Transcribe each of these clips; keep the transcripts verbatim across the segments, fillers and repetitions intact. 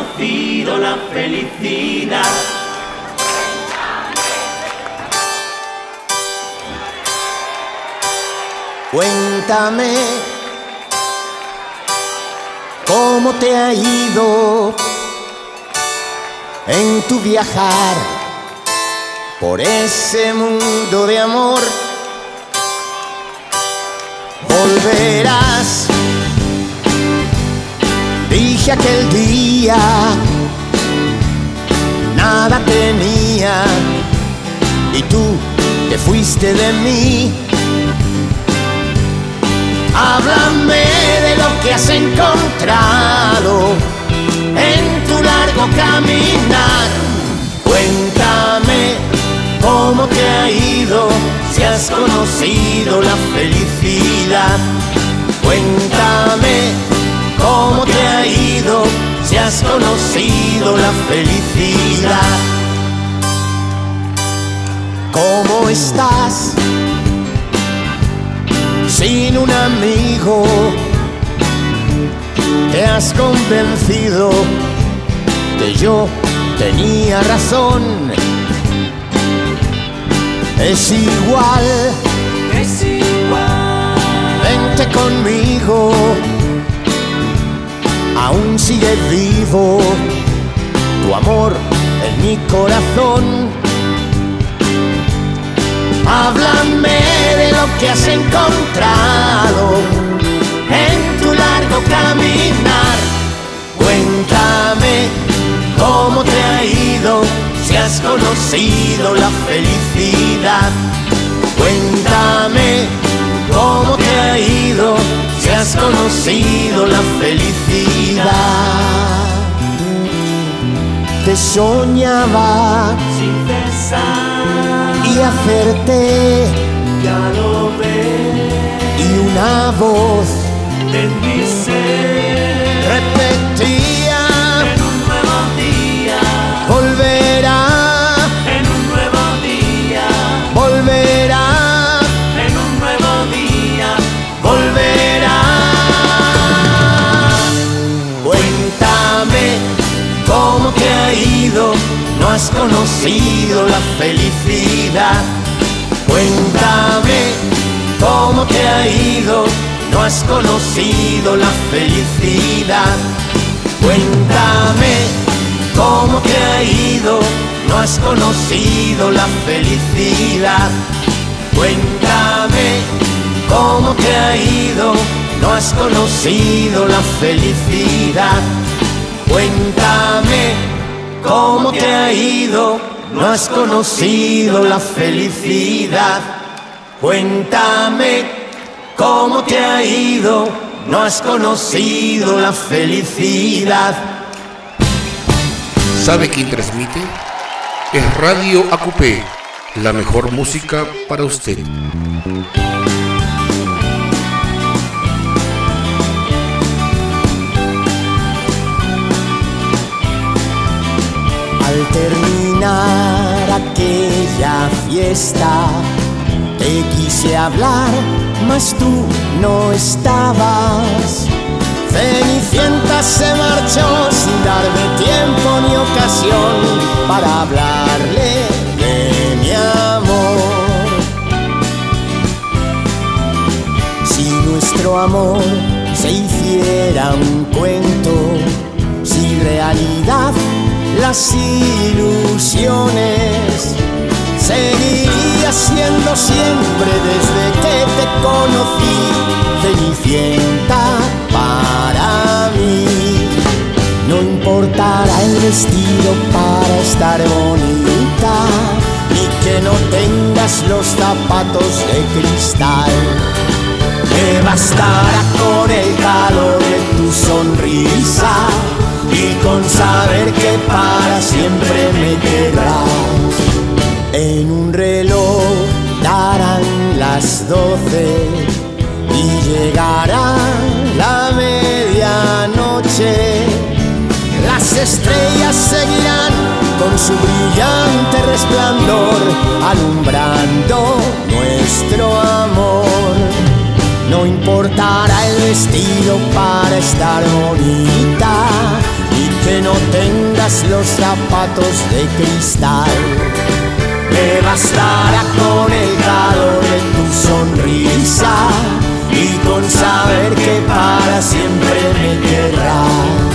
conocido la felicidad. Cuéntame cómo te ha ido en tu viajar por ese mundo de amor. Volverás, dije aquel día, nada tenía y tú te fuiste de mí. Háblame de lo que has encontrado en tu largo caminar. Cuéntame cómo te ha ido, si has conocido la felicidad. Cuéntame cómo te ha ido, si has conocido la felicidad. ¿Cómo estás sin un amigo? Te has convencido que yo tenía razón. Es igual, Es igual, vente conmigo, aún sigue vivo tu amor en mi corazón. Háblame de lo que has encontrado en tu largo caminar. Cuéntame cómo te ha ido, si has conocido la felicidad. Cuéntame cómo te ha ido, si has conocido la felicidad. Te soñaba sin cesar, y hacerte ya lo ves, y una voz en mi ser repetía: en un nuevo día, volverá, en un nuevo día, volverá, en un nuevo día, volverá. Cuéntame cómo te ha ido, no has conocido la felicidad. Cuéntame cómo te ha ido, no has conocido la felicidad. Cuéntame cómo te ha ido, no has conocido la felicidad. Cuéntame cómo te ha ido, no has conocido la felicidad. Cuéntame cómo te ha ido, no has conocido la felicidad. Cuéntame cómo te ha ido, no has conocido la felicidad. ¿Sabe quién transmite? Es Radio Acupé, la mejor música para usted. Al terminar aquella fiesta, te quise hablar, mas tú no estabas. Cenicienta se marchó sin darme tiempo ni ocasión para hablarle de mi amor. Si nuestro amor se hiciera un cuento, si realidad las ilusiones, seguiría siendo siempre desde que te conocí Cenicienta para mí. No importará el vestido para estar bonita, ni que no tengas los zapatos de cristal. Me bastará con el calor de tu sonrisa y con saber que para siempre me querrás. En un reloj darán las doce y llegará la medianoche. Las estrellas seguirán con su brillante resplandor, alumbrando nuestro amor. No importará el vestido para estar bonita, y que que no tengas los zapatos de cristal. Me bastará con el calor de tu sonrisa y con saber que para siempre me querrás.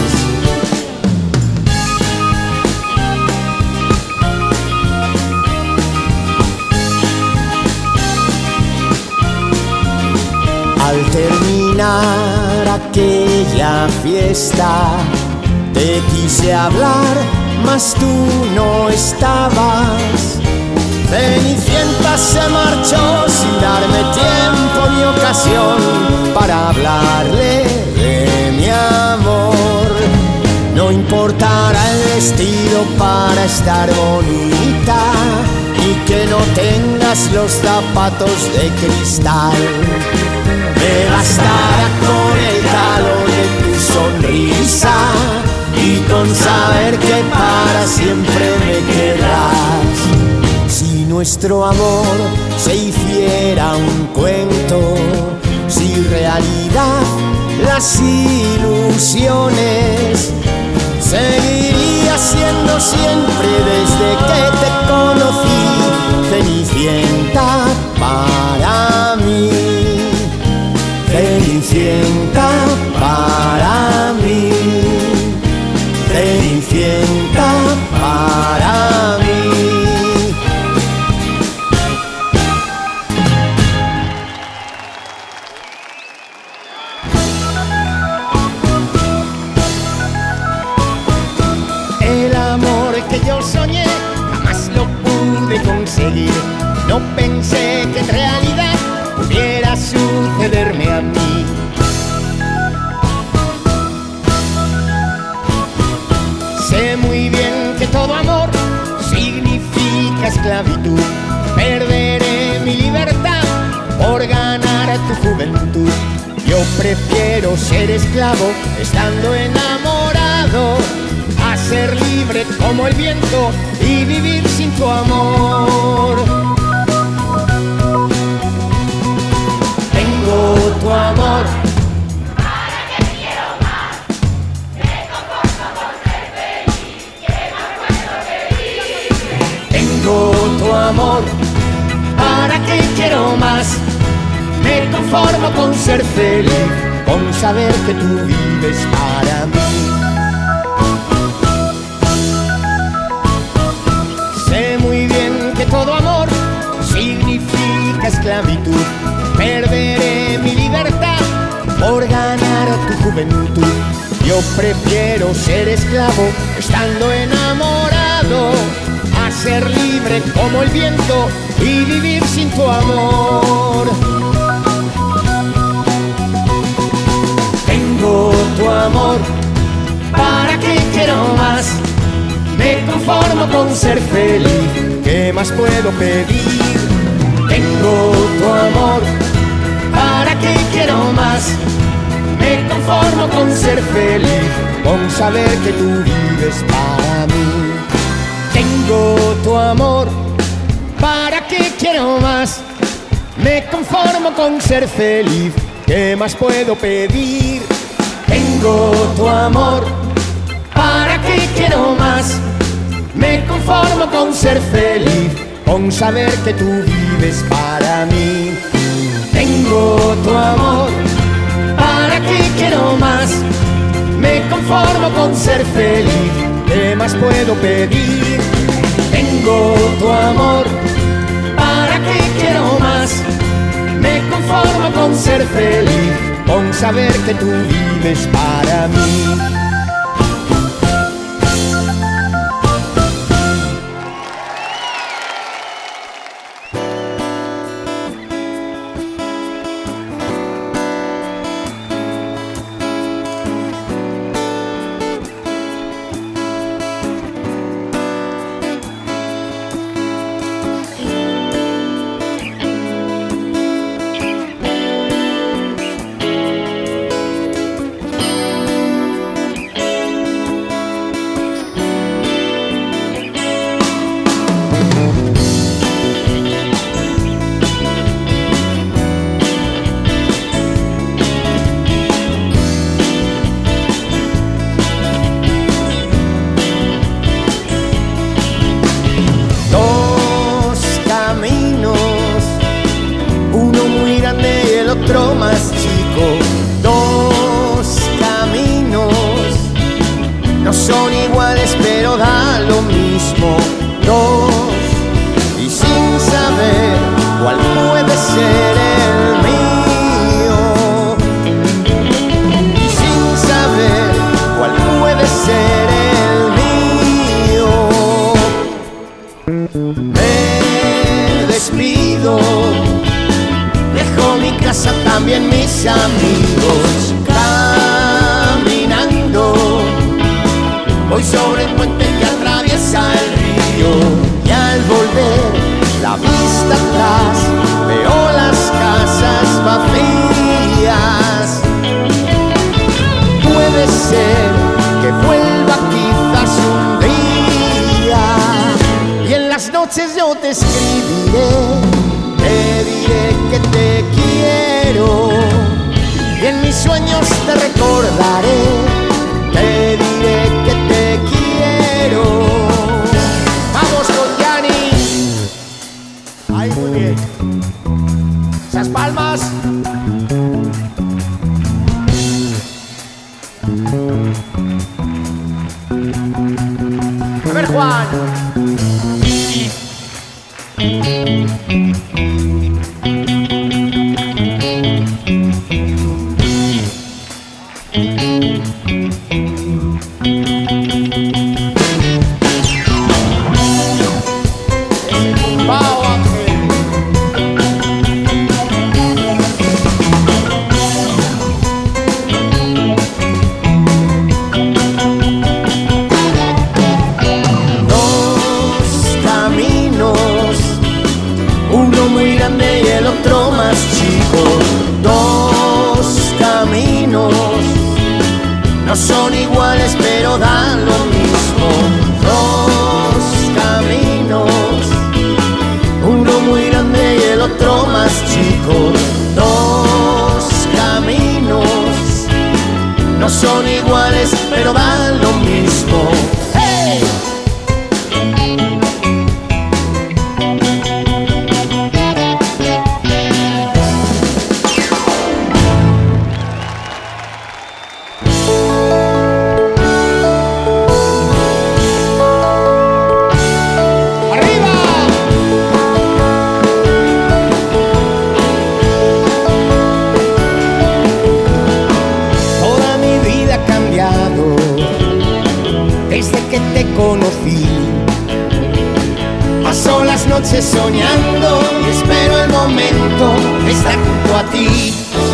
Al terminar aquella fiesta, te quise hablar, mas tú no estabas. Cenicienta se marchó sin darme tiempo ni ocasión para hablarle de mi amor. No importará el vestido para estar bonita y que no tengas los zapatos de cristal. Me bastará con el calor de tu sonrisa y con saber que para siempre me querrás. Si nuestro amor se hiciera un cuento, si realidad las ilusiones, seguiría siendo siempre desde que te conocí, Cenicienta para mí. Cenicienta para mí, Cenicienta para mí. El amor que yo soñé jamás lo pude conseguir. No pensé que en realidad pudiera sucederme a mí. Sé muy bien que todo amor significa esclavitud. Perderé mi libertad por ganar tu juventud. Yo prefiero ser esclavo estando enamorado a ser libre como el viento y vivir sin tu amor. Tengo tu amor, ¿para qué quiero más? Me conformo con ser feliz, ¿qué más puedo pedir? tengo tu amor, ¿para qué quiero más? Me conformo con ser feliz, con saber que tú vives para mí. Sé muy bien que todo amor significa esclavitud. Perderé mi libertad por ganar tu juventud. Yo prefiero ser esclavo estando enamorado a ser libre como el viento y vivir sin tu amor. Tengo tu amor, ¿para qué quiero más? Me conformo con ser feliz, ¿qué más puedo pedir? Tengo tu amor, ¿para qué quiero más? Me conformo con ser feliz, con saber que tú vives para mí. Tengo tu amor, ¿para qué quiero más? Me conformo con ser feliz, ¿qué más puedo pedir? Tengo tu amor, ¿para qué quiero más? Me conformo con ser feliz, con saber que tú vives para mí. Tengo tu amor, ¿para qué quiero más? Me conformo con ser feliz, ¿qué más puedo pedir? Tengo tu amor, ¿para qué quiero más? Me conformo con ser feliz, con saber que tú vives para mí. sobre el puente que atraviesa el río. Y al volver la vista atrás veo las casas vacías. Puede ser que vuelva quizás un día, y en las noches yo te escribiré, te diré que te quiero, y en mis sueños te recordaré, te diré que te quiero. Vamos con Yanni. Ahí, muy bien. Esas palmas. A ver, Juan. Son iguales pero dan lo mismo. Dos caminos, uno muy grande y el otro más chico. Dos caminos, no son iguales pero dan lo mismo. ¡Hey! Paso las noches soñando y espero el momento de estar junto a ti.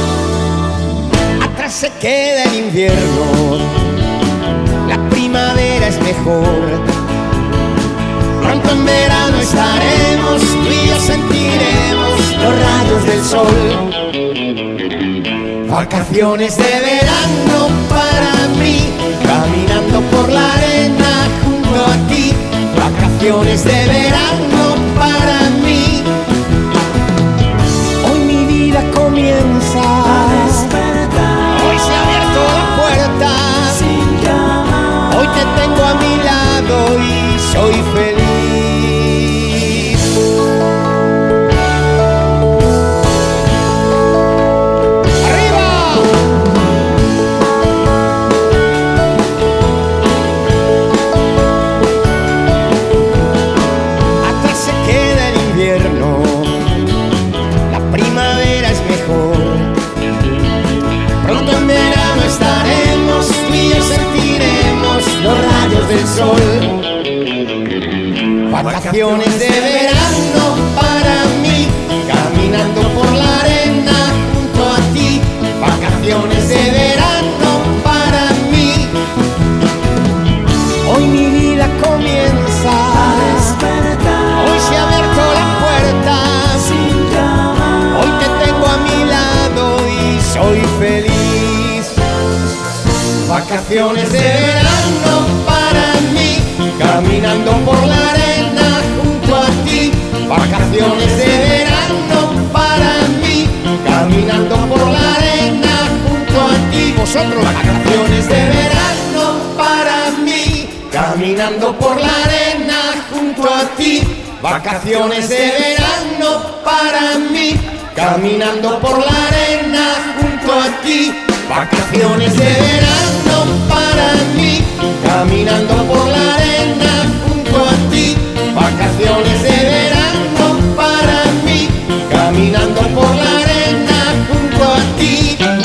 Atrás se queda el invierno, la primavera es mejor. Pronto en verano estaremos, tú y yo sentiremos los rayos del sol. Vacaciones de verano para mí, caminando por la arena junto a ti. Vacaciones de verano para mí. Hoy mi vida comienza a despertar. Hoy se ha abierto la puerta sin llamar. Hoy te tengo a mi lado y soy feliz. Del sol. Vacaciones de verano para mí, caminando por la arena junto a ti. Vacaciones de verano para mí. Hoy mi vida comienza a despertar. Hoy se ha abierto la puerta sin llamar. Hoy te tengo a mi lado y soy feliz. Vacaciones de verano para mí, caminando por la arena junto a ti. Vacaciones de verano para mí, caminando por la arena junto a ti. Vosotros, vacaciones de verano para mí, caminando por la arena junto a ti. Vacaciones de verano para mí, caminando por la arena junto a ti. Vacaciones de verano para mí, caminando por la arena junto a ti. Vacaciones de verano para mí, caminando por la arena junto a ti.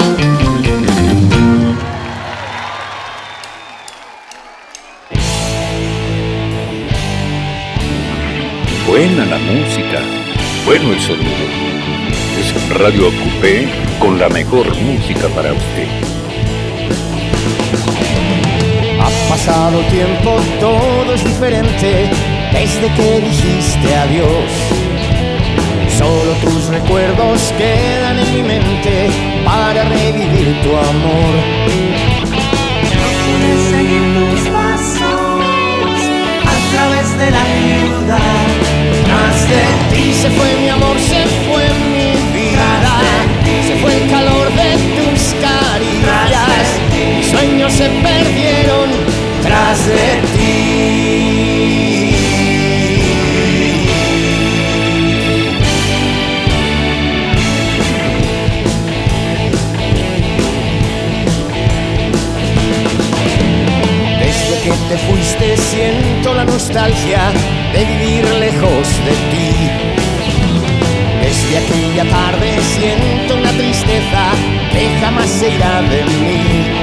Buena la música, bueno el sonido. Es Radio Acupé con la mejor música para usted. Pasado tiempo, todo es diferente desde que dijiste adiós. Solo tus recuerdos quedan en mi mente para revivir tu amor. No pude seguir tus pasos a través de la ciudad. Tras de ti se fue mi amor, se fue mi vida, se fue el calor de tus caricias, mis sueños se perdieron tras de ti. Desde que te fuiste siento la nostalgia de vivir lejos de ti. Desde aquella tarde siento una tristeza que jamás se irá de mí.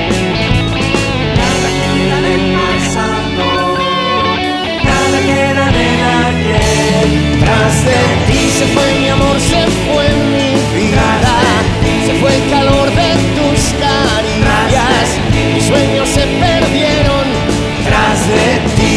Nada queda del pasado, nada queda del ayer. Tras de ti se fue mi amor, se fue mi vida, se fue el calor de tus caricias, mis sueños se perdieron tras de ti.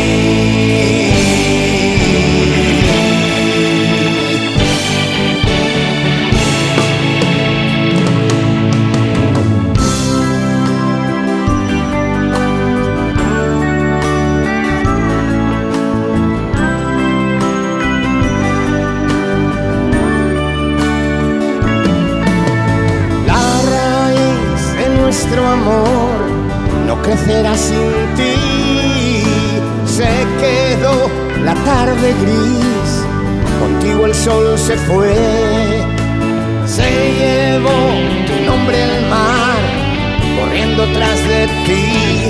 Nuestro amor no crecerá sin ti. Se quedó la tarde gris, contigo el sol se fue, se llevó tu nombre el mar, corriendo tras de ti.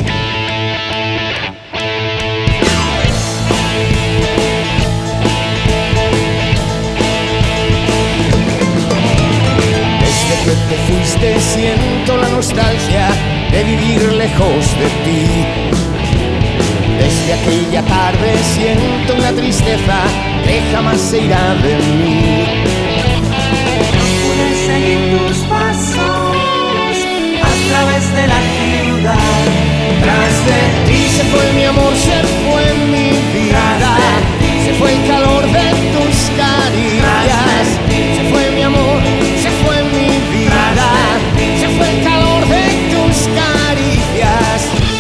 Que te fuiste siento la nostalgia de vivir lejos de ti. Desde aquella tarde siento una tristeza que jamás se irá de mí. No pude seguir tus pasos a través de la ciudad. Tras de ti se fue mi amor, se fue mi vida, se fue el calor de tus caricias, se fue mi amor, se fue mi vida, se fue el calor de tus caricias.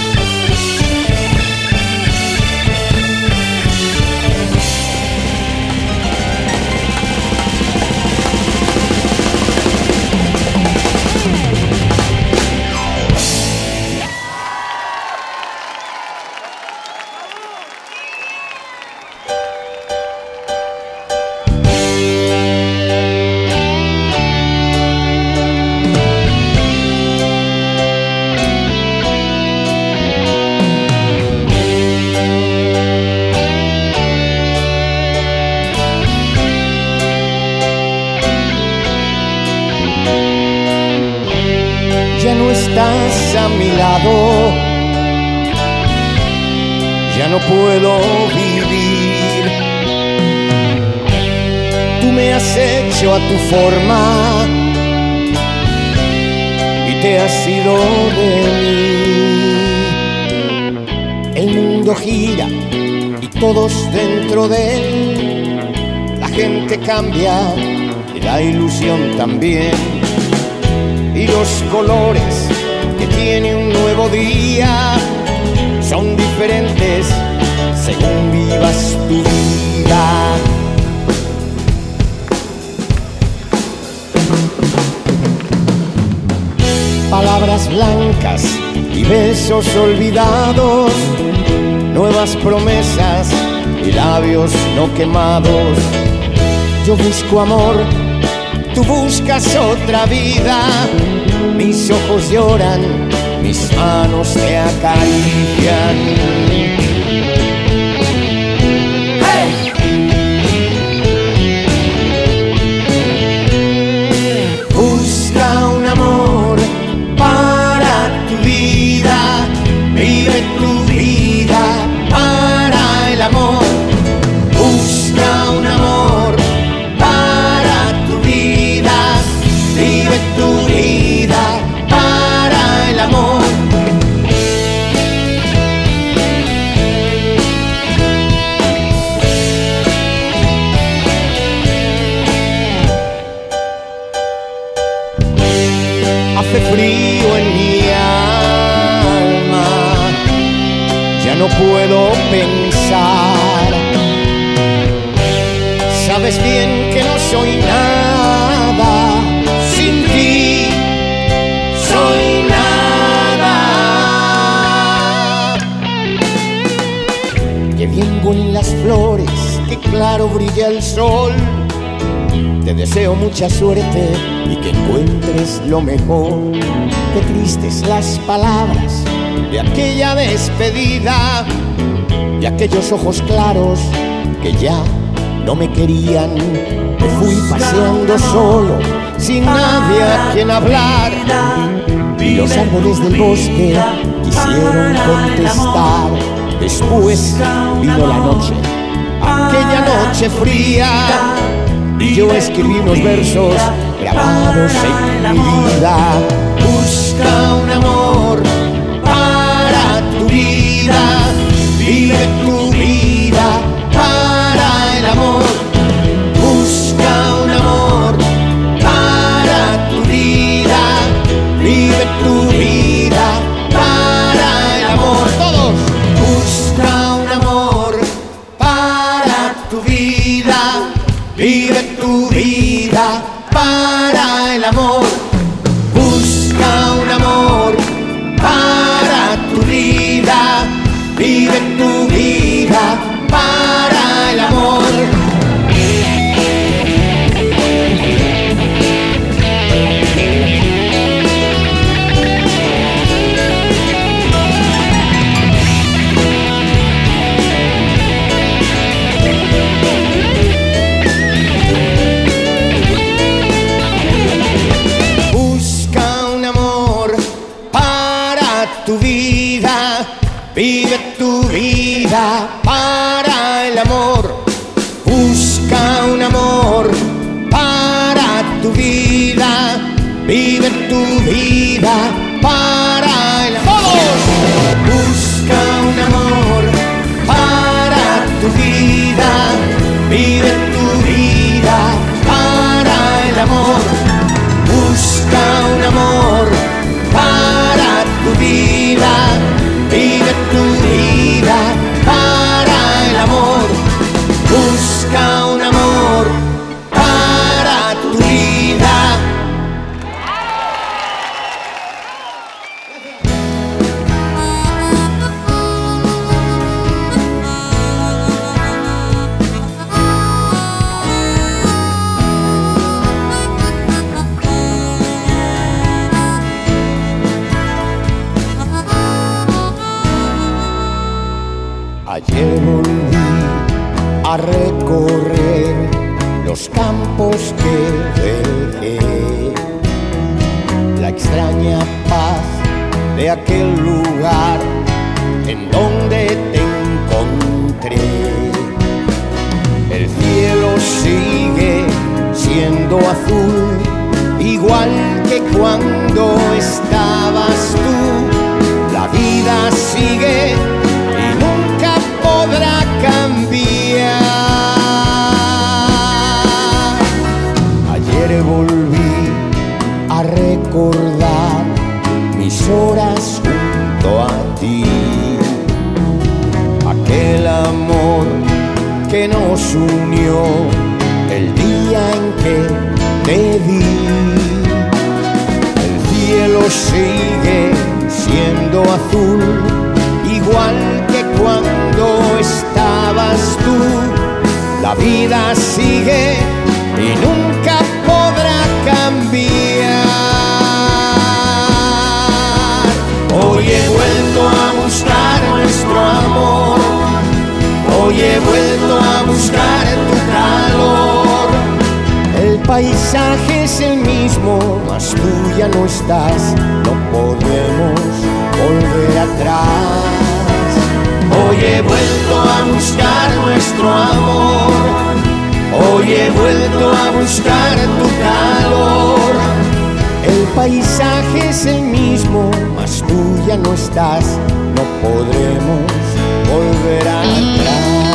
Ya no estás a mi lado, ya no puedo vivir. Tú me has hecho a tu forma y te has ido de mí. El mundo gira y todos dentro de él, la gente cambia y la ilusión también. Y los colores que tiene un nuevo día son diferentes según vivas tu vida. Palabras blancas y besos olvidados, nuevas promesas y labios no quemados. Yo busco amor, tú buscas otra vida. Mis ojos lloran, mis manos te acarician. ¡Hey! Busca un amor para tu vida, vive tu vida para el amor. Busca un amor para tu vida, vive tu vida para el amor. puedo pensar. Sabes bien que no soy nada sin ti, soy nada. Que bien huelen las flores, que claro brilla el sol. Te deseo mucha suerte y que encuentres lo mejor. Qué tristes las palabras de aquella despedida, de aquellos ojos claros que ya no me querían. Me fui paseando solo, sin nadie a quien hablar, y los árboles del bosque quisieron contestar. Después vino la noche, aquella noche fría, y yo escribí unos versos grabados en mi vida. Busca un amor para tu vida, vive tu vida para el amor. Busca un amor para tu vida, vive tu vida para el amor. Todos. Busca un amor para tu vida, vive tu vida para el amor. Busca un amor para tu vida, vive tu vida para el amor. Tu vida, vive tu vida para el amor. Busca un amor para tu vida, vive tu vida para el amor. Busca un amor para tu vida, vive tu vida para el amor. Busca un amor para tu vida, vive tu vida para el amor. Busca un amor para tu vida. Ayer volví a recorrer los campos que dejé, la extraña paz de aquel lugar en donde te encontré. El cielo sigue siendo azul, igual que cuando estabas tú. La vida sigue y nunca podrá cambiar. Ayer volví a recordar mis horas junto a ti, aquel amor que nos unió el día en que te vi. El cielo sigue siendo azul, igual que cuando estabas tú. La vida sigue y nunca podrá cambiar. Hoy he vuelto a buscar nuestro amor, hoy he vuelto a buscar tu calor. El paisaje es el mismo, mas tú ya no estás, no podemos volver atrás. Hoy he vuelto a buscar nuestro amor, hoy he vuelto a buscar tu calor. El paisaje es el mismo, mas tú ya no estás, no podremos volver atrás.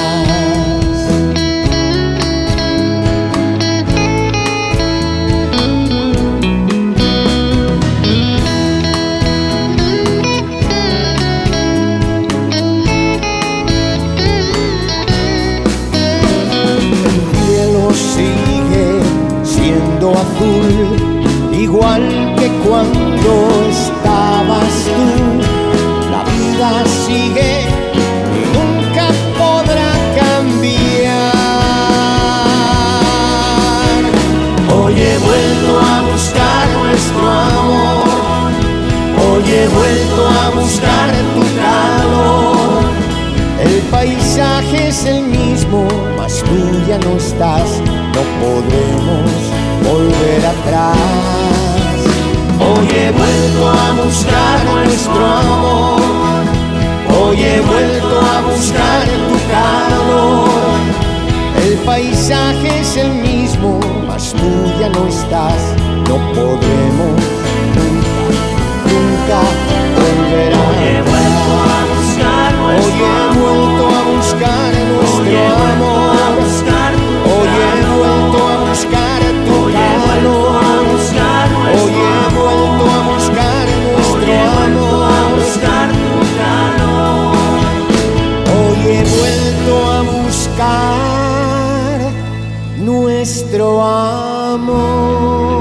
azul, igual que cuando estabas tú. La vida sigue y nunca podrá cambiar. Hoy he vuelto a buscar nuestro amor, hoy he vuelto a buscar tu calor. El paisaje es el mismo, mas tú ya no estás, no podremos volver atrás. Hoy he vuelto a buscar nuestro amor, hoy he vuelto a buscar tu calor. El paisaje es el mismo, mas tú ya no estás, no podremos nunca, nunca volver atrás. Hoy he vuelto a buscar nuestro amor, hoy he vuelto a buscar tu calor, hoy he vuelto a buscar nuestro amor, hoy he vuelto a buscar nuestro amor.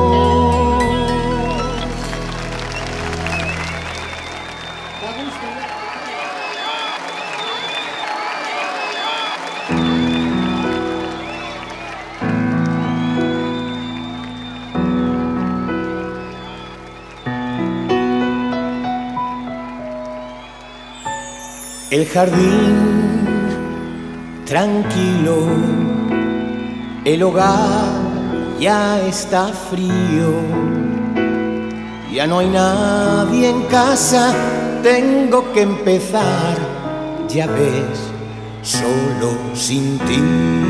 El jardín tranquilo, el hogar ya está frío, ya no hay nadie en casa, tengo que empezar, ya ves, solo sin ti.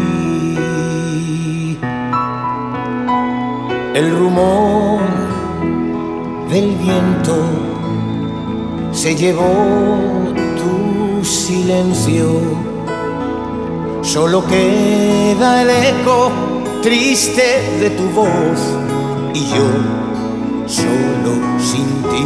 El rumor del viento se llevó tu silencio, solo queda el eco triste de tu voz y yo solo sin ti.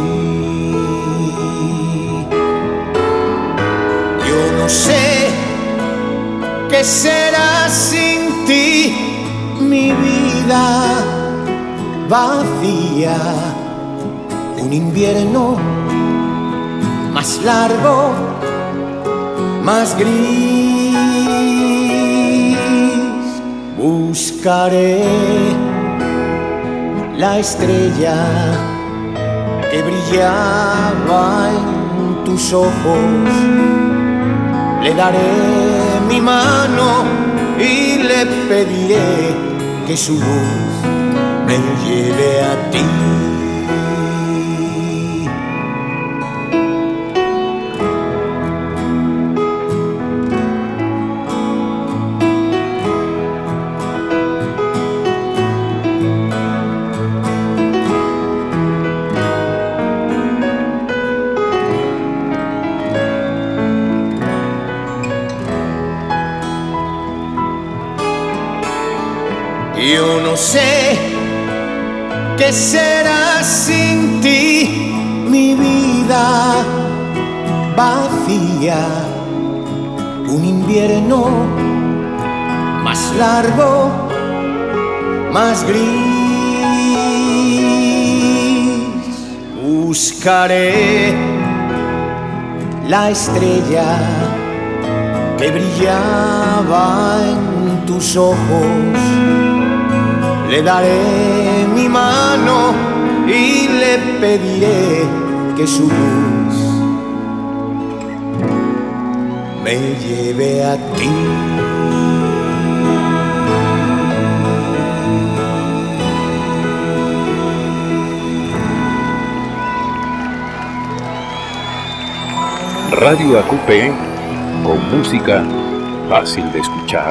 Yo no sé qué será sin ti, mi vida vacía, un invierno más largo, más gris. Buscaré la estrella que brillaba en tus ojos, le daré mi mano y le pediré que su luz me lleve a ti. Yo no sé qué será sin ti, mi vida vacía, un invierno más largo, más gris. Buscaré la estrella que brillaba en tus ojos, le daré mi mano y le pediré que su luz me lleve a ti. Radio A Q P, con música fácil de escuchar.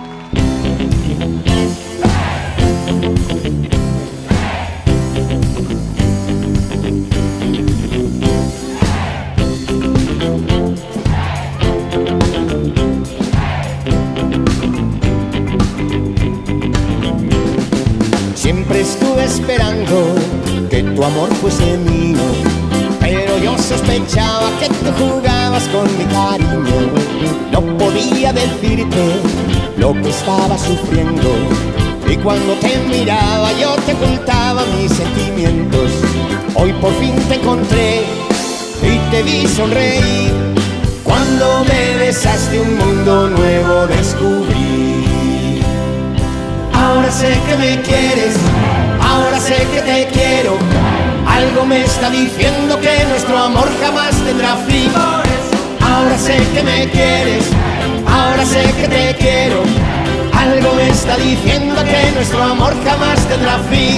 Siempre estuve esperando que tu amor fuese mío, pero yo sospechaba que tú jugabas con mi cariño. No podía decirte lo que estaba sufriendo, Y cuando te miraba yo te ocultaba mis sentimientos. Hoy por fin te encontré y te vi sonreír. Cuando me besaste un mundo nuevo descubrí. Ahora sé que me quieres, ahora sé que te quiero. Algo me está diciendo que nuestro amor jamás tendrá fin. Ahora sé que me quieres, ahora sé que te quiero. Algo me está diciendo que nuestro amor jamás tendrá fin.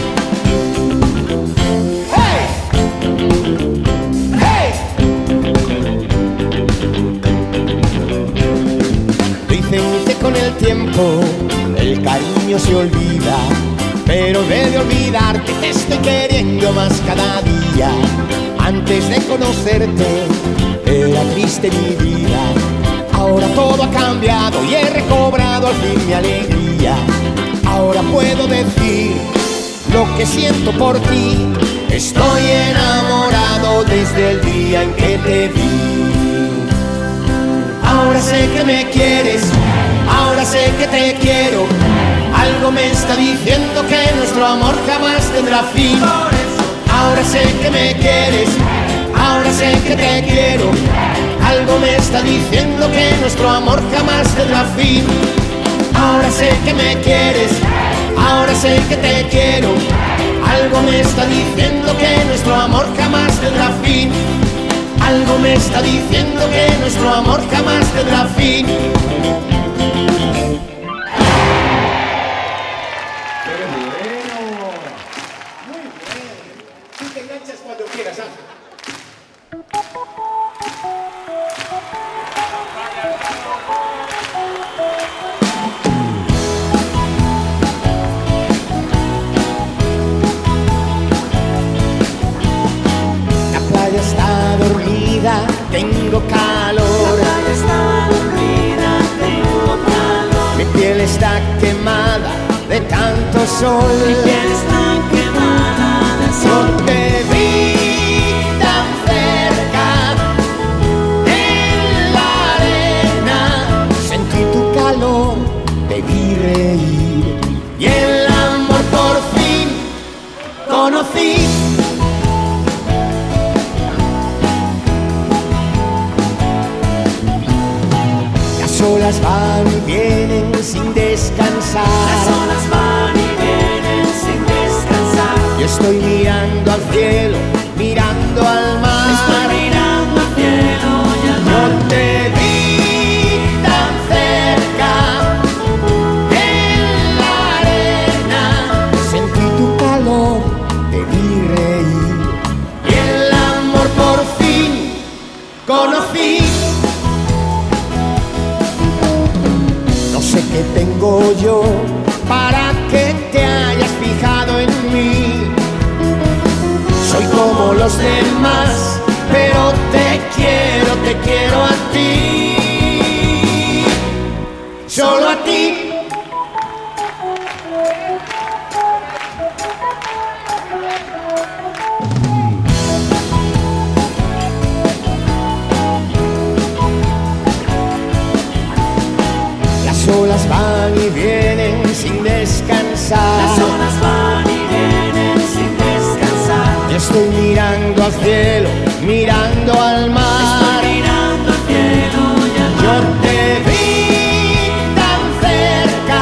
¡Hey! ¡Hey! Dicen que con el tiempo el cariño se olvida, pero debe olvidarte, te estoy queriendo más cada día. Antes de conocerte era triste mi vida. Ahora todo ha cambiado y he recobrado al fin mi alegría. Ahora puedo decir lo que siento por ti. Estoy enamorado desde el día en que te vi. Ahora sé que me quieres, ahora sé que te quiero. Algo me está diciendo que nuestro amor jamás tendrá fin. Ahora sé que me quieres, ahora sé que te quiero. Algo me está diciendo que nuestro amor jamás tendrá fin. Ahora sé que me quieres, ahora sé que te quiero. Algo me está diciendo que nuestro amor jamás tendrá fin. Algo me está diciendo que nuestro amor jamás tendrá fin. Tengo calor, la playa está dormida, tengo calor. Mi piel está quemada de tanto sol. Mi piel está quemada del Yo sol. te vi tan cerca en la arena, sentí tu calor, te vi reír y el amor por fin conocí. Las olas van y vienen sin descansar. Las olas van y vienen sin descansar. Yo estoy mirando al cielo, mirando al mar. Estoy mirando al cielo y al mar. Yo te vi tan cerca en la arena, sentí tu calor, te vi reír y el amor por fin conocí. No sé qué tengo yo para que te hayas fijado en mí. Soy como los demás, pero te quiero, te quiero a ti. Solo a ti. Las olas van y vienen sin descansar. Las olas van y vienen sin descansar. Yo estoy mirando al cielo, mirando al mar. Estoy mirando al cielo y al mar. Yo te vi tan cerca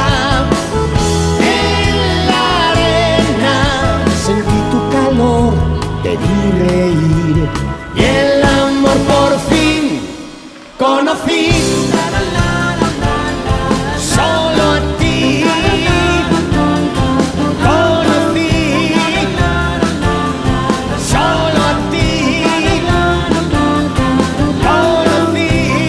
en la arena, sentí tu calor, te vi reír y el amor por fin conocí. Solo a ti conocí. Solo a ti conocí.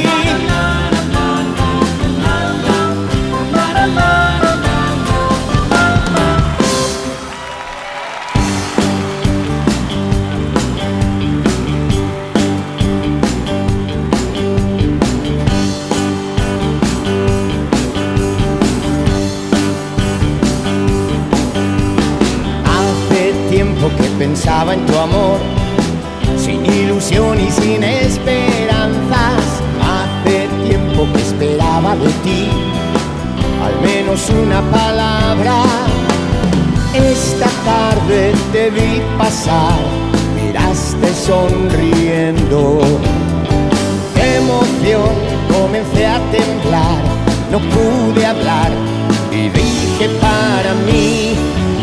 Que pensaba en tu amor, sin ilusión y sin esperanzas. Hace tiempo que esperaba de ti al menos una palabra. habrá. Esta tarde te vi pasar, miraste sonriendo. Qué emoción, comencé a temblar, no pude hablar y dije para mí: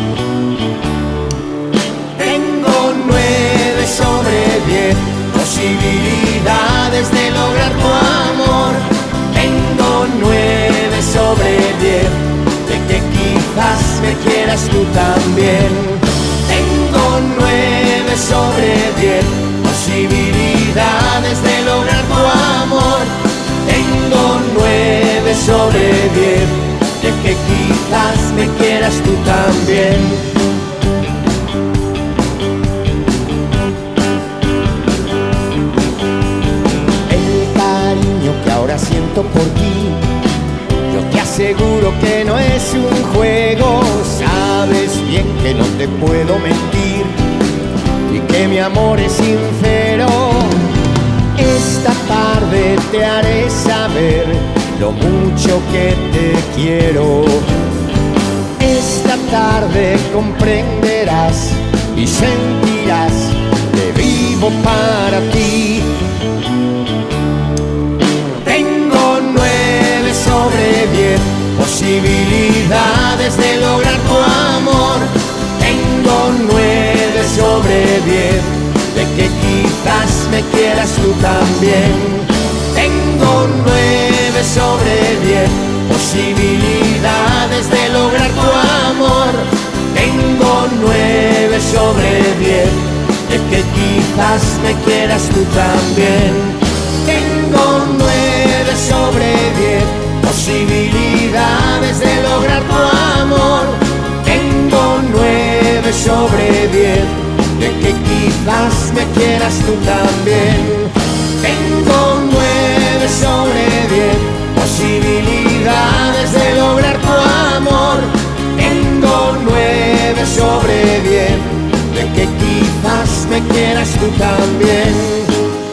tengo nueve sobre diez posibilidades de lograr tu amor. Tengo nueve sobre diez de que quizás me quieras tú también. Tengo nueve sobre diez posibilidades de lograr tu amor. Tengo nueve sobre diez de que quizás me quieras tú también. Que ahora siento por ti, yo te aseguro que no es un juego. Sabes bien que no te puedo mentir y que mi amor es sincero. Esta tarde te haré saber lo mucho que te quiero. Esta tarde comprenderás y sentirás que vivo para ti. Sobre diez posibilidades de lograr tu amor. Tengo nueve sobre diez de que quizás me quieras tú también. Tengo nueve sobre diez posibilidades de lograr tu amor. Tengo nueve sobre diez de que quizás me quieras tú también. Tengo nueve sobre diez posibilidades de lograr tu amor. Tengo nueve sobre diez de que quizás me quieras tú también. Tengo nueve sobre diez posibilidades de lograr tu amor. Tengo nueve sobre diez de que quizás me quieras tú también.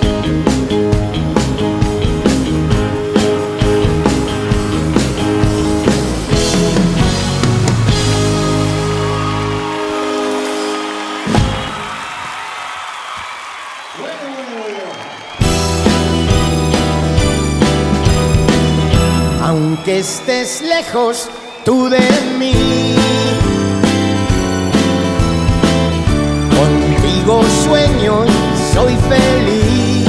Aunque estés lejos tú de mí, contigo sueño y soy feliz.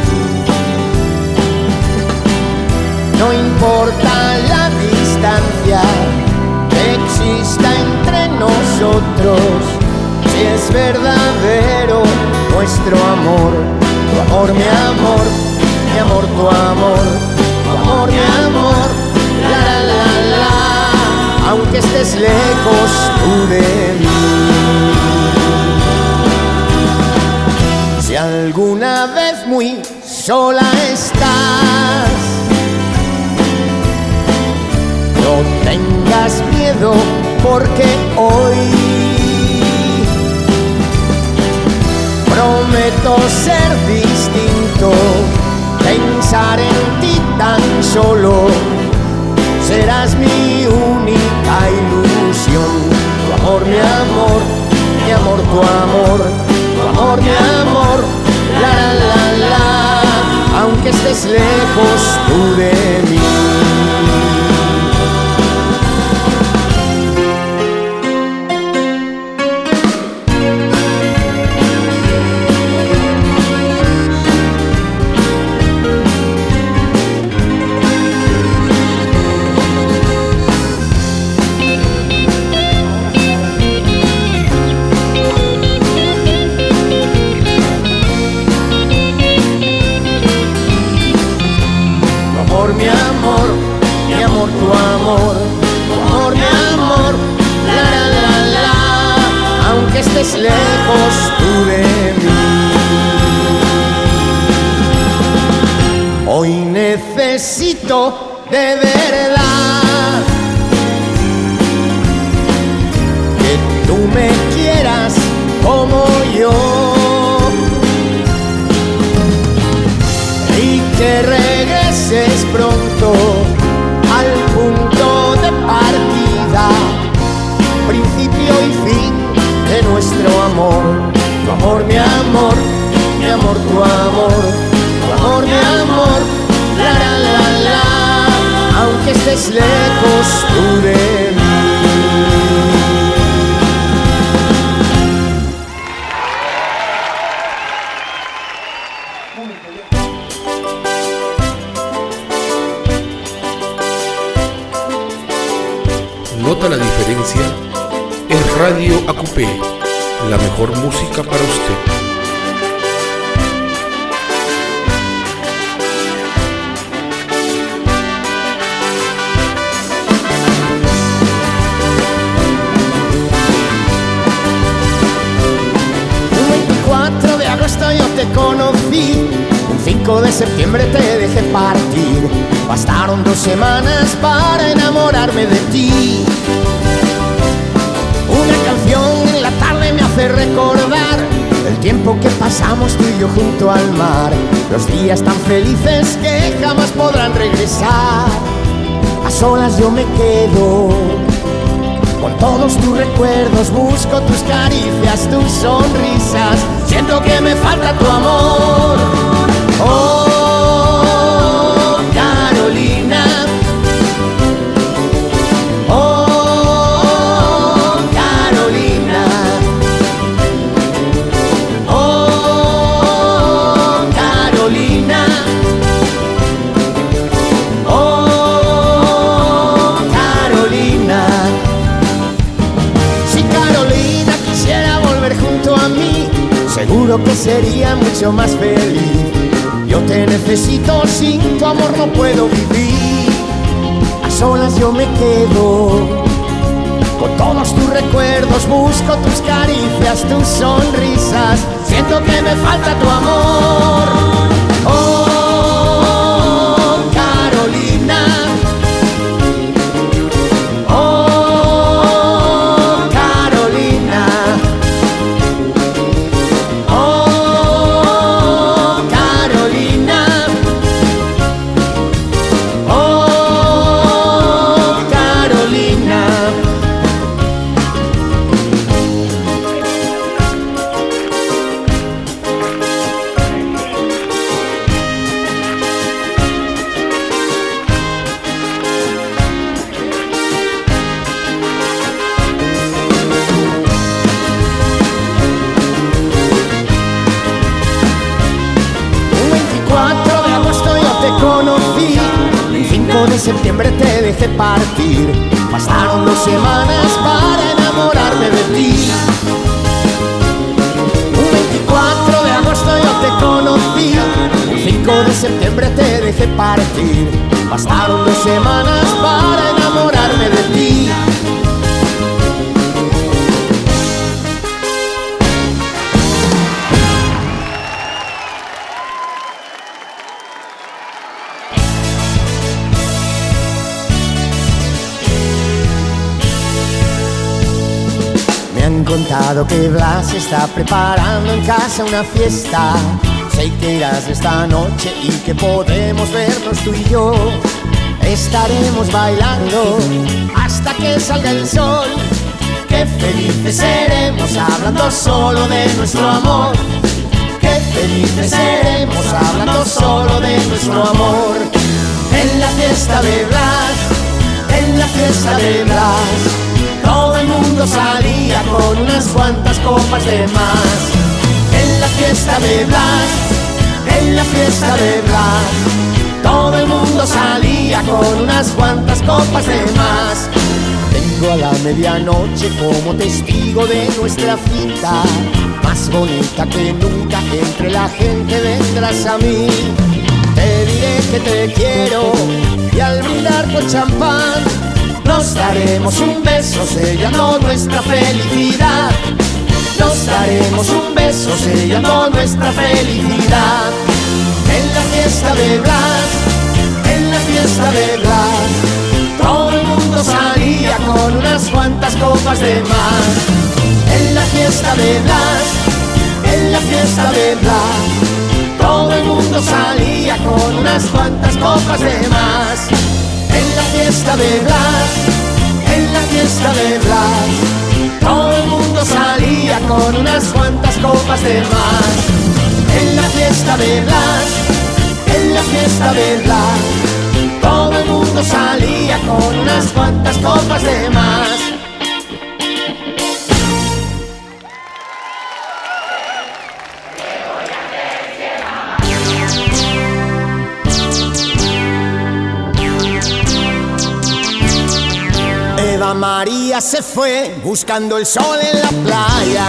No importa la distancia que exista entre nosotros, si es verdadero nuestro amor. Tu amor, mi amor, mi amor, tu amor. Tu amor, mi amor, la la la la. Aunque estés lejos tú de mí. Si alguna vez muy sola estás, no tengas miedo porque hoy prometo ser distinto. Pensar en ti tan solo, serás mi única ilusión. Tu amor, mi amor, mi amor, tu amor. Tu amor, mi amor, la la la la. Aunque estés lejos tú de mí. Mi amor, mi amor, tu amor, tu amor, mi amor, la la la la. Aunque estés lejos tú de mí. Hoy necesito de verdad que tú me quieras como yo y que regreses pronto al punto de partida amor, tu amor, tu amor, mi amor, la la la la, aunque estés lejos tú de mí. ¿Nota la diferencia? Es Radio Acupé, la mejor música para usted. Un veinticuatro de agosto yo te conocí, un cinco de septiembre te dejé partir. Bastaron dos semanas para enamorarme de ti. Una canción en la tarde me hace recordar el tiempo que pasamos tú y yo junto al mar, los días tan felices que jamás podrán regresar. A solas yo me quedo con todos tus recuerdos, busco tus caricias, tus sonrisas, siento que me falta tu amor. Oh, Carolina. Oh, Carolina. Oh, Carolina. Oh, Carolina. Si Carolina quisiera volver junto a mí, seguro que sería mucho más feliz. Yo te necesito, sin tu amor no puedo vivir. A solas yo me quedo con todos tus recuerdos, busco tus caricias, tus sonrisas, siento que me falta tu amor. Oh, Carolina. Oh, Carolina. Oh, Carolina. Oh, Carolina. Un veinticuatro de agosto yo te conocí, un cinco de septiembre te dejé partir. Bastaron dos semanas para enamorarme de ti. Un veinticuatro de agosto yo te conocí, un cinco de septiembre te dejé partir. Bastaron dos semanas para enamorarme de ti. Me han contado que Blas está preparando en casa una fiesta. Sé que irás esta noche y que podemos vernos tú y yo. Estaremos bailando hasta que salga el sol. Qué felices seremos hablando solo de nuestro amor. Qué felices seremos hablando solo de nuestro amor. En la fiesta de Blas, en la fiesta de Blas, todo el mundo salía con unas cuantas copas de más. En la fiesta de Blas, en la fiesta de Blas, todo el mundo salía con unas cuantas copas de más. Vengo a la medianoche como testigo de nuestra cita, más bonita que nunca, entre la gente vendrás a mí. Te diré que te quiero y al brindar con champán nos daremos un beso sellando nuestra felicidad. Nos daremos un beso sellando nuestra felicidad. En la fiesta de Blas, en la fiesta de Blas, todo el mundo salía con unas cuantas copas de más. En la fiesta de Blas, en la fiesta de Blas, todo el mundo salía con unas cuantas copas de más. En la fiesta de Blas, en la fiesta de Blas, todo el mundo salía con unas cuantas copas de más. En la fiesta de Blas, en la fiesta de Blas, todo el mundo salía con unas cuantas copas de más. Eva María se fue buscando el sol en la playa,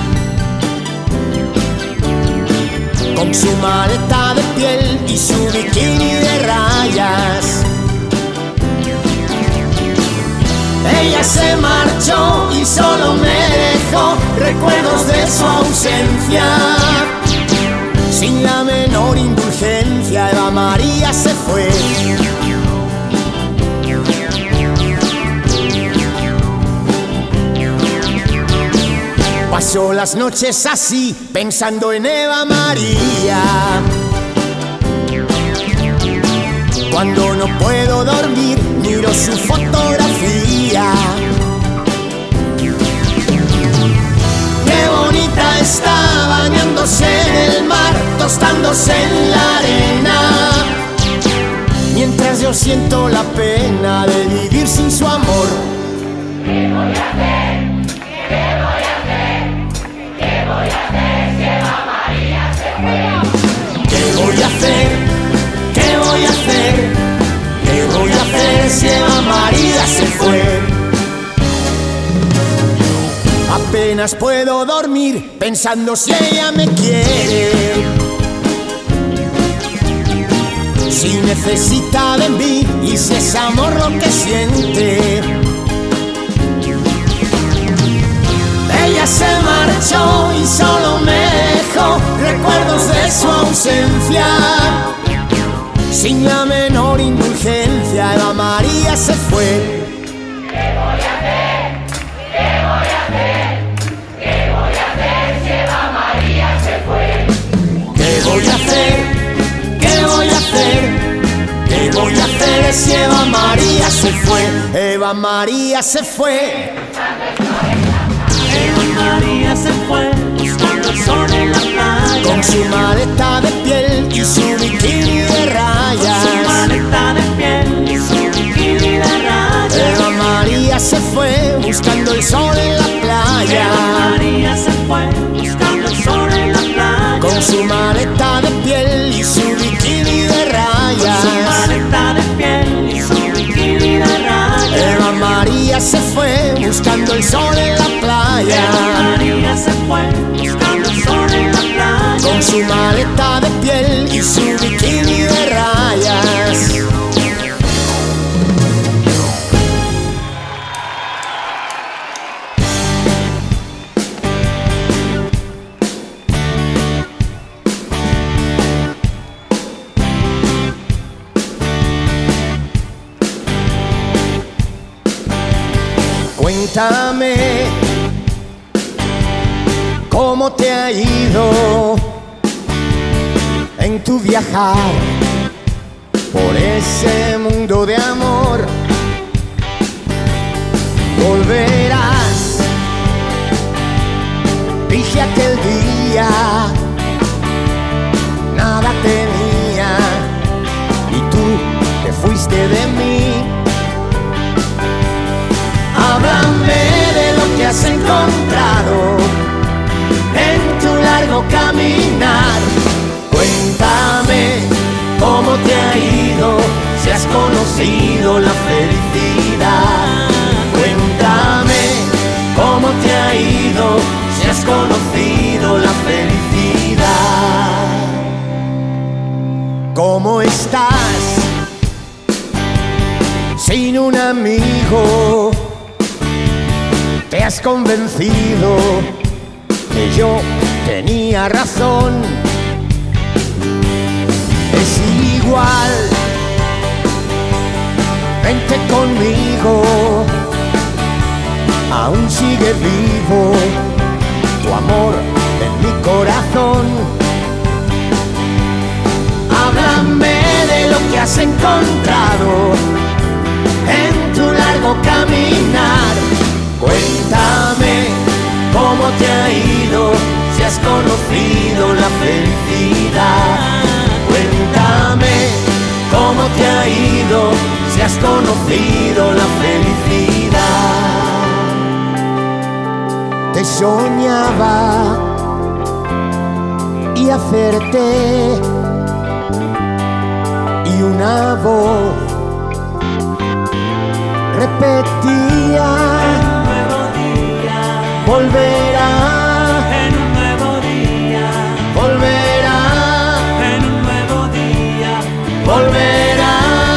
con su maleta de piel y su bikini de rayas. Ella se marchó y solo me dejó recuerdos de su ausencia. Sin la menor indulgencia, Eva María se fue. Pasó las noches así, pensando en Eva María. Cuando no puedo dormir, miro su fotografía. Qué bonita está bañándose en el mar, tostándose en la arena, mientras yo siento la pena de vivir sin su amor. ¿Qué voy a hacer? ¿Qué voy a hacer? ¿Qué voy a hacer si Eva María se fue? ¿Qué voy a hacer? ¿Qué voy a hacer? ¿Qué voy a hacer si Eva María se fue? Apenas puedo dormir pensando si ella me quiere, si necesita de mí y si es amor lo que siente. Ella se marchó y solo me dejó recuerdos de su ausencia. Sin la menor indulgencia, Eva María se fue. ¿Qué voy a hacer? ¿Qué voy a hacer? ¿Qué voy a hacer si Eva María se fue? ¿Qué voy a hacer? ¿Qué voy a hacer? ¿Qué voy a hacer si Eva María se fue? Eva María se fue. Eva María se fue buscando el sol en la playa, Con su maleta de piel y su bikini de rayas. con su maleta de piel y su bikini de rayas. Eva María se fue buscando el sol en la playa. Eva María se fue buscando el sol en la playa, Con su maleta de piel y su bikini de rayas. con su maleta de piel y su bikini de rayas. Eva María se fue buscando el sol en la playa. Eva María se fue buscando el sol en la playa, Con su maleta de piel y su bikini de rayas. Cuéntame cómo te ha ido en tu viajar por ese mundo de amor. Volverás, dije aquel día, nada tenía y tú te fuiste de mí. Háblame de lo que has encontrado en tu largo caminar. Cuéntame cómo te ha ido, si has conocido la felicidad. Cuéntame cómo te ha ido, si has conocido la felicidad. ¿Cómo estás sin un amigo? Te has convencido que yo tenía razón. Es igual, vente conmigo, aún sigue vivo tu amor en mi corazón. Háblame de lo que has encontrado en tu largo caminar. Cuéntame cómo te ha ido, si has conocido la felicidad. conocido la felicidad. Te soñaba y acerté, y una voz repetía: volverá, En un nuevo día, volverá, en un nuevo día, volverá.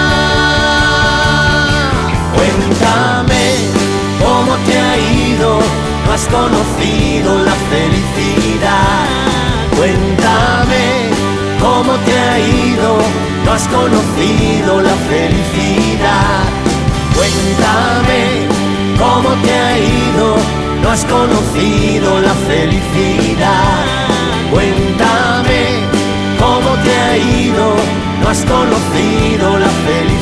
Cuéntame cómo te ha ido, no has conocido la felicidad. Cuéntame cómo te ha ido, no has conocido la felicidad. Cuéntame cómo te ha ido, no has conocido la felicidad. Cuéntame cómo te ha ido, no has conocido la felicidad.